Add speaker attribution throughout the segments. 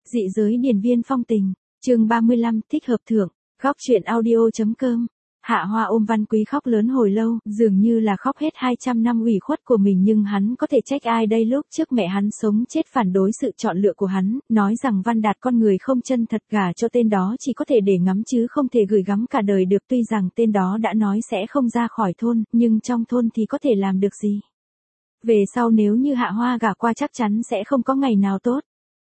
Speaker 1: Dị giới điền viên phong tình, chương 35, thích hợp thượng, góc truyện audio.com. Hạ Hoa ôm Văn Quý khóc lớn hồi lâu, dường như là khóc hết 200 năm ủy khuất của mình, nhưng hắn có thể trách ai đây? Lúc trước mẹ hắn sống chết phản đối sự chọn lựa của hắn, nói rằng Văn Đạt con người không chân thật, gả cho tên đó chỉ có thể để ngắm chứ không thể gửi gắm cả đời được. Tuy rằng tên đó đã nói sẽ không ra khỏi thôn, nhưng trong thôn thì có thể làm được gì? Về sau nếu như Hạ Hoa gả qua chắc chắn sẽ không có ngày nào tốt.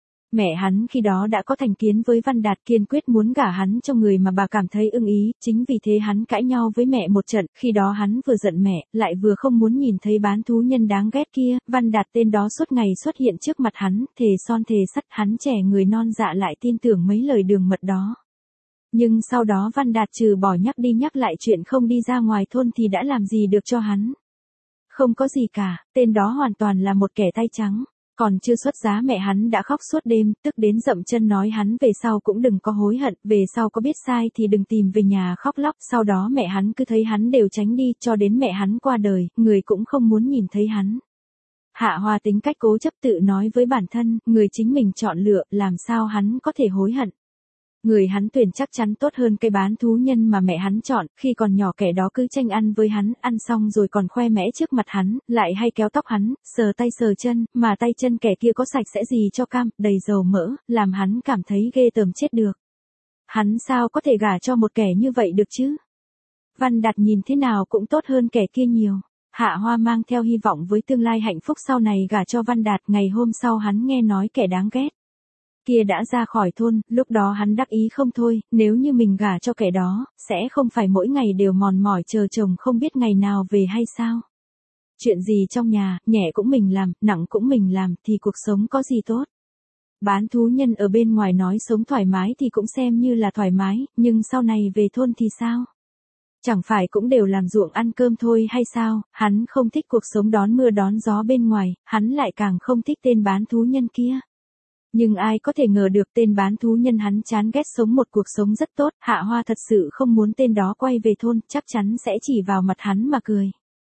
Speaker 1: Mẹ hắn khi đó đã có thành kiến với Văn Đạt, kiên quyết muốn gả hắn cho người mà bà cảm thấy ưng ý, chính vì thế hắn cãi nhau với mẹ một trận, khi đó hắn vừa giận mẹ, lại vừa không muốn nhìn thấy bán thú nhân đáng ghét kia. Văn Đạt tên đó suốt ngày xuất hiện trước mặt hắn, thề son thề sắt, hắn trẻ người non dạ lại tin tưởng mấy lời đường mật đó. Nhưng sau đó Văn Đạt trừ bỏ nhắc đi nhắc lại chuyện không đi ra ngoài thôn thì đã làm gì được cho hắn? Không có gì cả, tên đó hoàn toàn là một kẻ tay trắng. Còn chưa xuất giá mẹ hắn đã khóc suốt đêm, tức đến dậm chân nói hắn về sau cũng đừng có hối hận, về sau có biết sai thì đừng tìm về nhà khóc lóc. Sau đó mẹ hắn cứ thấy hắn đều tránh đi, cho đến mẹ hắn qua đời, người cũng không muốn nhìn thấy hắn. Hạ Hoa tính cách cố chấp, tự nói với bản thân, người chính mình chọn lựa, làm sao hắn có thể hối hận. Người hắn tuyển chắc chắn tốt hơn cây bán thú nhân mà mẹ hắn chọn, khi còn nhỏ kẻ đó cứ tranh ăn với hắn, ăn xong rồi còn khoe mẽ trước mặt hắn, lại hay kéo tóc hắn, sờ tay sờ chân, mà tay chân kẻ kia có sạch sẽ gì cho cam, đầy dầu mỡ, làm hắn cảm thấy ghê tởm chết được. Hắn sao có thể gả cho một kẻ như vậy được chứ? Văn Đạt nhìn thế nào cũng tốt hơn kẻ kia nhiều. Hạ Hoa mang theo hy vọng với tương lai hạnh phúc sau này gả cho Văn Đạt. Ngày hôm sau hắn nghe nói kẻ đáng ghét kia đã ra khỏi thôn, lúc đó hắn đắc ý không thôi, nếu như mình gả cho kẻ đó, sẽ không phải mỗi ngày đều mòn mỏi chờ chồng không biết ngày nào về hay sao? Chuyện gì trong nhà, nhẹ cũng mình làm, nặng cũng mình làm, thì cuộc sống có gì tốt? Bán thú nhân ở bên ngoài nói sống thoải mái thì cũng xem như là thoải mái, nhưng sau này về thôn thì sao? Chẳng phải cũng đều làm ruộng ăn cơm thôi hay sao? Hắn không thích cuộc sống đón mưa đón gió bên ngoài, hắn lại càng không thích tên bán thú nhân kia. Nhưng ai có thể ngờ được tên bán thú nhân hắn chán ghét sống một cuộc sống rất tốt. Hạ Hoa thật sự không muốn tên đó quay về thôn, chắc chắn sẽ chỉ vào mặt hắn mà cười.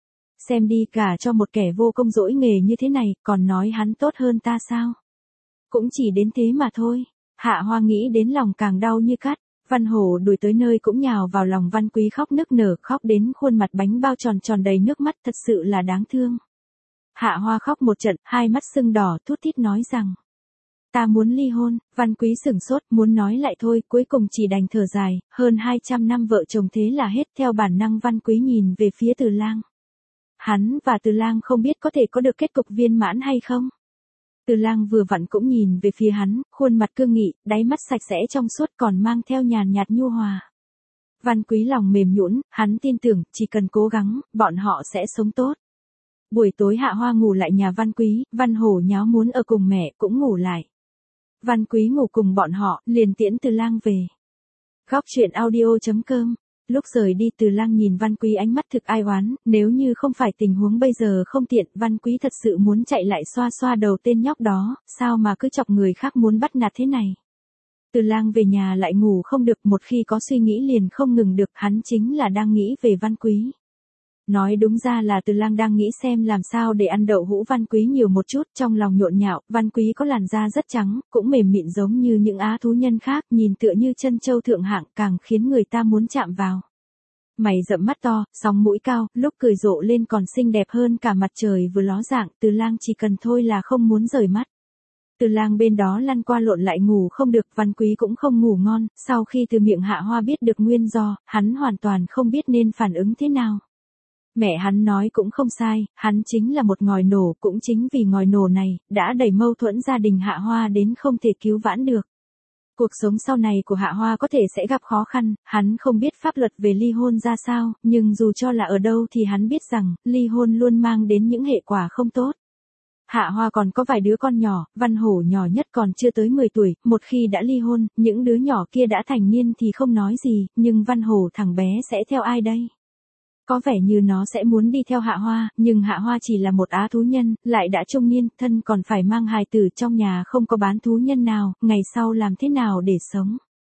Speaker 1: Xem đi, cả cho một kẻ vô công dỗi nghề như thế này, còn nói hắn tốt hơn ta sao? Cũng chỉ đến thế mà thôi. Hạ Hoa nghĩ đến lòng càng đau như cắt. Văn Hổ đuổi tới nơi cũng nhào vào lòng Văn Quý khóc nức nở, khóc đến khuôn mặt bánh bao tròn tròn đầy nước mắt, thật sự là đáng thương. Hạ Hoa khóc một trận, hai mắt sưng đỏ, thút thít nói rằng: ta muốn ly hôn. Văn Quý sửng sốt, muốn nói lại thôi, cuối cùng chỉ đành thở dài, hơn 200 năm vợ chồng thế là hết. Theo bản năng Văn Quý nhìn về phía Từ Lang. Hắn và Từ Lang không biết có thể có được kết cục viên mãn hay không. Từ Lang vừa vặn cũng nhìn về phía hắn, khuôn mặt cương nghị, đáy mắt sạch sẽ trong suốt, còn mang theo nhàn nhạt nhu hòa. Văn Quý lòng mềm nhũn, hắn tin tưởng, chỉ cần cố gắng, bọn họ sẽ sống tốt. Buổi tối Hạ Hoa ngủ lại nhà Văn Quý, Văn Hổ nháo muốn ở cùng mẹ cũng ngủ lại. Văn Quý ngủ cùng bọn họ, liền tiễn Từ Lang về. Góc truyện audio.com. Lúc rời đi Từ Lang nhìn Văn Quý ánh mắt thực ai oán, nếu như không phải tình huống bây giờ không tiện, Văn Quý thật sự muốn chạy lại xoa xoa đầu tên nhóc đó, sao mà cứ chọc người khác muốn bắt nạt thế này. Từ Lang về nhà lại ngủ không được, một khi có suy nghĩ liền không ngừng được, hắn chính là đang nghĩ về Văn Quý. Nói đúng ra là Từ Lang đang nghĩ xem làm sao để ăn đậu hũ Văn Quý nhiều một chút, trong lòng nhộn nhạo. Văn Quý có làn da rất trắng, cũng mềm mịn giống như những á thú nhân khác, nhìn tựa như chân châu thượng hạng, càng khiến người ta muốn chạm vào. Mày rậm mắt to, sóng mũi cao, lúc cười rộ lên còn xinh đẹp hơn cả mặt trời vừa ló dạng. Từ Lang chỉ cần thôi là không muốn rời mắt. Từ Lang bên đó lăn qua lộn lại ngủ không được, Văn Quý cũng không ngủ ngon. Sau khi từ miệng Hạ Hoa biết được nguyên do, hắn hoàn toàn không biết nên phản ứng thế nào. Mẹ hắn nói cũng không sai, hắn chính là một ngòi nổ, cũng chính vì ngòi nổ này, đã đẩy mâu thuẫn gia đình Hạ Hoa đến không thể cứu vãn được. Cuộc sống sau này của Hạ Hoa có thể sẽ gặp khó khăn, hắn không biết pháp luật về ly hôn ra sao, nhưng dù cho là ở đâu thì hắn biết rằng, ly hôn luôn mang đến những hệ quả không tốt. Hạ Hoa còn có vài đứa con nhỏ, Văn Hổ nhỏ nhất còn chưa tới 10 tuổi, một khi đã ly hôn, những đứa nhỏ kia đã thành niên thì không nói gì, nhưng Văn Hổ thằng bé sẽ theo ai đây? Có vẻ như nó sẽ muốn đi theo Hạ Hoa, nhưng Hạ Hoa chỉ là một á thú nhân, lại đã trung niên, thân còn phải mang hài tử, trong nhà không có bán thú nhân nào, ngày sau làm thế nào để sống?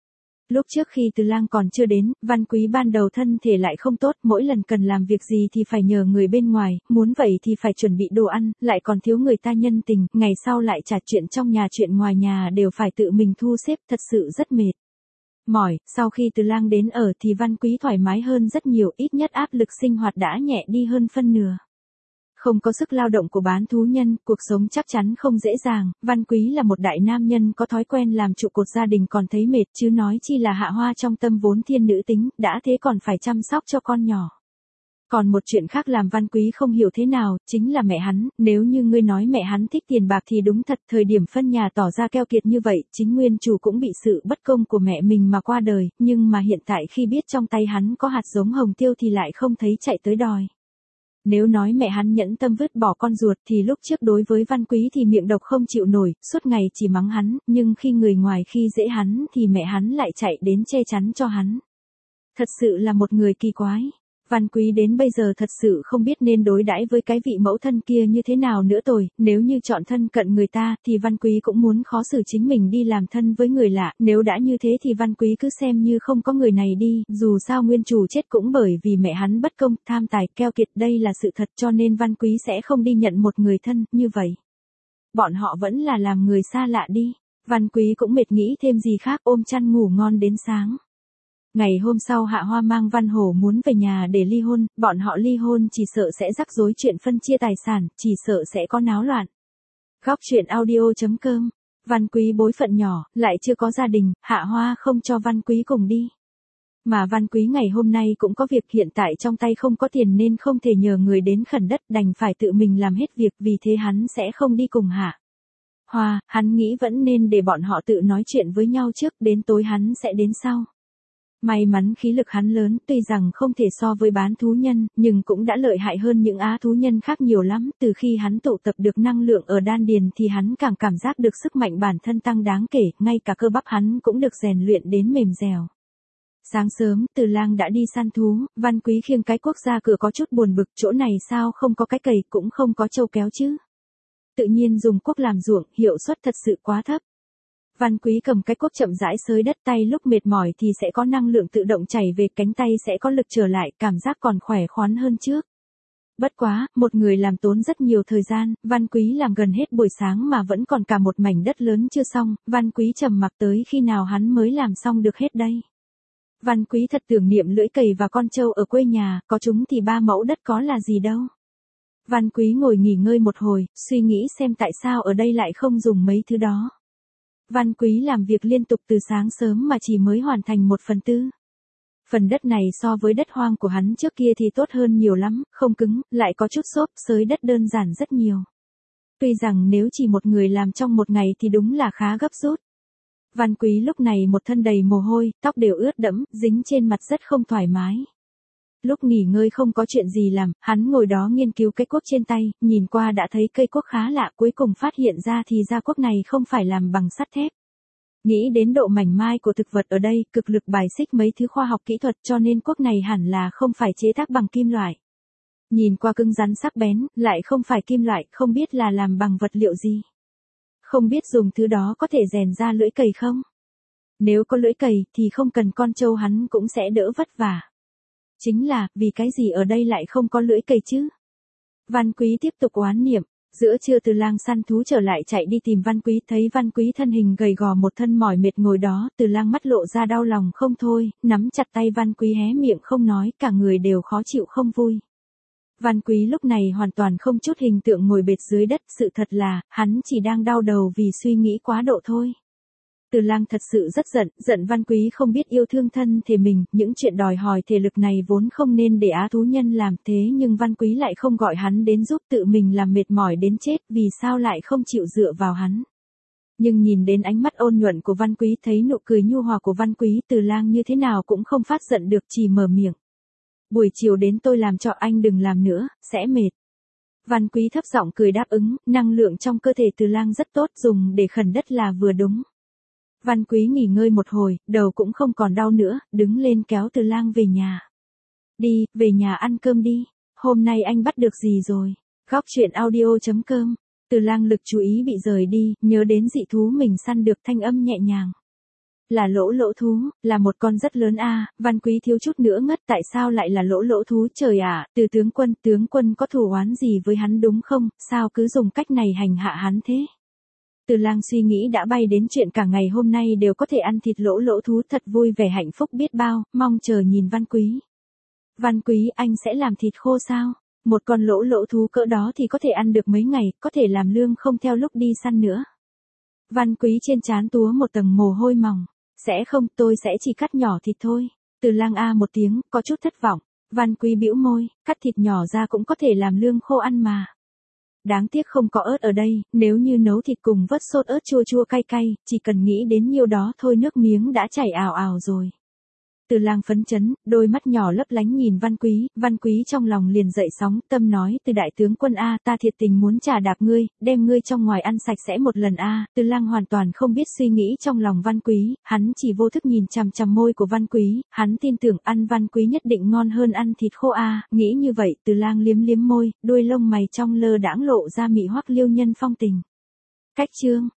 Speaker 1: Lúc trước khi Từ Lang còn chưa đến, Văn Quý ban đầu thân thể lại không tốt, mỗi lần cần làm việc gì thì phải nhờ người bên ngoài, muốn vậy thì phải chuẩn bị đồ ăn, lại còn thiếu người ta nhân tình, ngày sau lại trả chuyện trong nhà chuyện ngoài nhà đều phải tự mình thu xếp, thật sự rất mệt. Mỏi, sau khi Từ Lang đến ở thì Văn Quý thoải mái hơn rất nhiều, ít nhất áp lực sinh hoạt đã nhẹ đi hơn phân nửa. Không có sức lao động của bán thú nhân, cuộc sống chắc chắn không dễ dàng, Văn Quý là một đại nam nhân có thói quen làm trụ cột gia đình còn thấy mệt chứ nói chi là Hạ Hoa trong tâm vốn thiên nữ tính, đã thế còn phải chăm sóc cho con nhỏ. Còn một chuyện khác làm Văn Quý không hiểu thế nào, chính là mẹ hắn, nếu như ngươi nói mẹ hắn thích tiền bạc thì đúng thật, thời điểm phân nhà tỏ ra keo kiệt như vậy, chính nguyên chủ cũng bị sự bất công của mẹ mình mà qua đời, nhưng mà hiện tại khi biết trong tay hắn có hạt giống hồng tiêu thì lại không thấy chạy tới đòi. Nếu nói mẹ hắn nhẫn tâm vứt bỏ con ruột thì lúc trước đối với Văn Quý thì miệng độc không chịu nổi, suốt ngày chỉ mắng hắn, nhưng khi người ngoài khi dễ hắn thì mẹ hắn lại chạy đến che chắn cho hắn. Thật sự là một người kỳ quái. Văn Quý đến bây giờ thật sự không biết nên đối đãi với cái vị mẫu thân kia như thế nào nữa rồi, nếu như chọn thân cận người ta thì Văn Quý cũng muốn khó xử chính mình đi làm thân với người lạ, nếu đã như thế thì Văn Quý cứ xem như không có người này đi, dù sao nguyên chủ chết cũng bởi vì mẹ hắn bất công, tham tài, keo kiệt, đây là sự thật cho nên Văn Quý sẽ không đi nhận một người thân, như vậy. Bọn họ vẫn là làm người xa lạ đi, Văn Quý cũng mệt nghĩ thêm gì khác ôm chăn ngủ ngon đến sáng. Ngày hôm sau Hạ Hoa mang Văn Hổ muốn về nhà để ly hôn, bọn họ ly hôn chỉ sợ sẽ rắc rối chuyện phân chia tài sản, chỉ sợ sẽ có náo loạn. Góc truyện audio.com. Văn Quý bối phận nhỏ, lại chưa có gia đình, Hạ Hoa không cho Văn Quý cùng đi. Mà Văn Quý ngày hôm nay cũng có việc, hiện tại trong tay không có tiền nên không thể nhờ người đến khẩn đất, đành phải tự mình làm hết việc, vì thế hắn sẽ không đi cùng Hạ Hoa, hắn nghĩ vẫn nên để bọn họ tự nói chuyện với nhau trước, đến tối hắn sẽ đến sau. May mắn khí lực hắn lớn, tuy rằng không thể so với bán thú nhân, nhưng cũng đã lợi hại hơn những á thú nhân khác nhiều lắm, từ khi hắn tụ tập được năng lượng ở đan điền thì hắn càng cảm giác được sức mạnh bản thân tăng đáng kể, ngay cả cơ bắp hắn cũng được rèn luyện đến mềm dẻo. Sáng sớm, Từ Lang đã đi săn thú, Văn Quý khiêng cái cuốc ra cửa có chút buồn bực, chỗ này sao không có cái cày, cũng không có trâu kéo chứ. Tự nhiên dùng cuốc làm ruộng, hiệu suất thật sự quá thấp. Văn Quý cầm cái cuốc chậm rãi xới đất, tay lúc mệt mỏi thì sẽ có năng lượng tự động chảy về, cánh tay sẽ có lực trở lại, cảm giác còn khỏe khoắn hơn trước. Bất quá, một người làm tốn rất nhiều thời gian, Văn Quý làm gần hết buổi sáng mà vẫn còn cả một mảnh đất lớn chưa xong, Văn Quý trầm mặc tới khi nào hắn mới làm xong được hết đây. Văn Quý thật tưởng niệm lưỡi cày và con trâu ở quê nhà, có chúng thì 3 mẫu đất có là gì đâu. Văn Quý ngồi nghỉ ngơi một hồi, suy nghĩ xem tại sao ở đây lại không dùng mấy thứ đó. Văn Quý làm việc liên tục từ sáng sớm mà chỉ mới hoàn thành 1/4. Phần đất này so với đất hoang của hắn trước kia thì tốt hơn nhiều lắm, không cứng, lại có chút xốp, xới đất đơn giản rất nhiều. Tuy rằng nếu chỉ một người làm trong một ngày thì đúng là khá gấp rút. Văn Quý lúc này một thân đầy mồ hôi, tóc đều ướt đẫm, dính trên mặt rất không thoải mái. Lúc nghỉ ngơi không có chuyện gì làm, hắn ngồi đó nghiên cứu cái cuốc trên tay, nhìn qua đã thấy cây cuốc khá lạ, cuối cùng phát hiện ra thì ra cuốc này không phải làm bằng sắt thép. Nghĩ đến độ mảnh mai của thực vật ở đây, cực lực bài xích mấy thứ khoa học kỹ thuật cho nên cuốc này hẳn là không phải chế tác bằng kim loại. Nhìn qua cứng rắn sắc bén, lại không phải kim loại, không biết là làm bằng vật liệu gì. Không biết dùng thứ đó có thể rèn ra lưỡi cày không? Nếu có lưỡi cày thì không cần con trâu hắn cũng sẽ đỡ vất vả. Chính là, vì cái gì ở đây lại không có lưỡi cày chứ? Văn Quý tiếp tục oán niệm, giữa trưa Từ Lang săn thú trở lại chạy đi tìm Văn Quý, thấy Văn Quý thân hình gầy gò một thân mỏi mệt ngồi đó, Từ Lang mắt lộ ra đau lòng không thôi, nắm chặt tay Văn Quý hé miệng không nói, cả người đều khó chịu không vui. Văn Quý lúc này hoàn toàn không chút hình tượng ngồi bệt dưới đất, sự thật là, hắn chỉ đang đau đầu vì suy nghĩ quá độ thôi. Từ Lang thật sự rất giận Văn Quý không biết yêu thương thân thể mình, những chuyện đòi hỏi thể lực này vốn không nên để á thú nhân làm, thế nhưng Văn Quý lại không gọi hắn đến giúp, tự mình làm mệt mỏi đến chết, vì sao lại không chịu dựa vào hắn. Nhưng nhìn đến ánh mắt ôn nhuận của Văn Quý, thấy nụ cười nhu hòa của Văn Quý, Từ Lang như thế nào cũng không phát giận được, chỉ mở miệng. Buổi chiều đến tôi làm cho anh đừng làm nữa, sẽ mệt. Văn Quý thấp giọng cười đáp ứng, năng lượng trong cơ thể Từ Lang rất tốt, dùng để khẩn đất là vừa đúng. Văn Quý nghỉ ngơi một hồi, đầu cũng không còn đau nữa, đứng lên kéo Từ Lang về nhà. Đi, về nhà ăn cơm đi, hôm nay anh bắt được gì rồi? Góc truyện audio.com. Từ Lang lực chú ý bị rời đi, nhớ đến dị thú mình săn được, thanh âm nhẹ nhàng. Là lỗ lỗ thú, là một con rất lớn a. Văn Quý thiếu chút nữa ngất, tại sao lại là lỗ lỗ thú trời ạ, Từ tướng quân có thù oán gì với hắn đúng không, sao cứ dùng cách này hành hạ hắn thế? Từ Lang suy nghĩ đã bay đến chuyện cả ngày hôm nay đều có thể ăn thịt lỗ lỗ thú, thật vui vẻ hạnh phúc biết bao, mong chờ nhìn Văn Quý. Văn Quý, anh sẽ làm thịt khô sao? Một con lỗ lỗ thú cỡ đó thì có thể ăn được mấy ngày, có thể làm lương không theo lúc đi săn nữa. Văn Quý trên trán túa một tầng mồ hôi mỏng. Sẽ không, tôi sẽ chỉ cắt nhỏ thịt thôi. Từ Lang a một tiếng, có chút thất vọng. Văn Quý bĩu môi, cắt thịt nhỏ ra cũng có thể làm lương khô ăn mà. Đáng tiếc không có ớt ở đây, nếu như nấu thịt cùng vớt sốt ớt chua chua cay cay, chỉ cần nghĩ đến nhiêu đó thôi nước miếng đã chảy ào ào rồi. Từ Lang phấn chấn, đôi mắt nhỏ lấp lánh nhìn Văn Quý trong lòng liền dậy sóng, tâm nói, Từ đại tướng quân a, ta thiệt tình muốn trả đạp ngươi, đem ngươi trong ngoài ăn sạch sẽ một lần a. Từ Lang hoàn toàn không biết suy nghĩ trong lòng Văn Quý, hắn chỉ vô thức nhìn chằm chằm môi của Văn Quý, hắn tin tưởng ăn Văn Quý nhất định ngon hơn ăn thịt khô a. Nghĩ như vậy, Từ Lang liếm liếm môi, đuôi lông mày trong lơ đãng lộ ra mị hoắc liêu nhân phong tình. Cách chương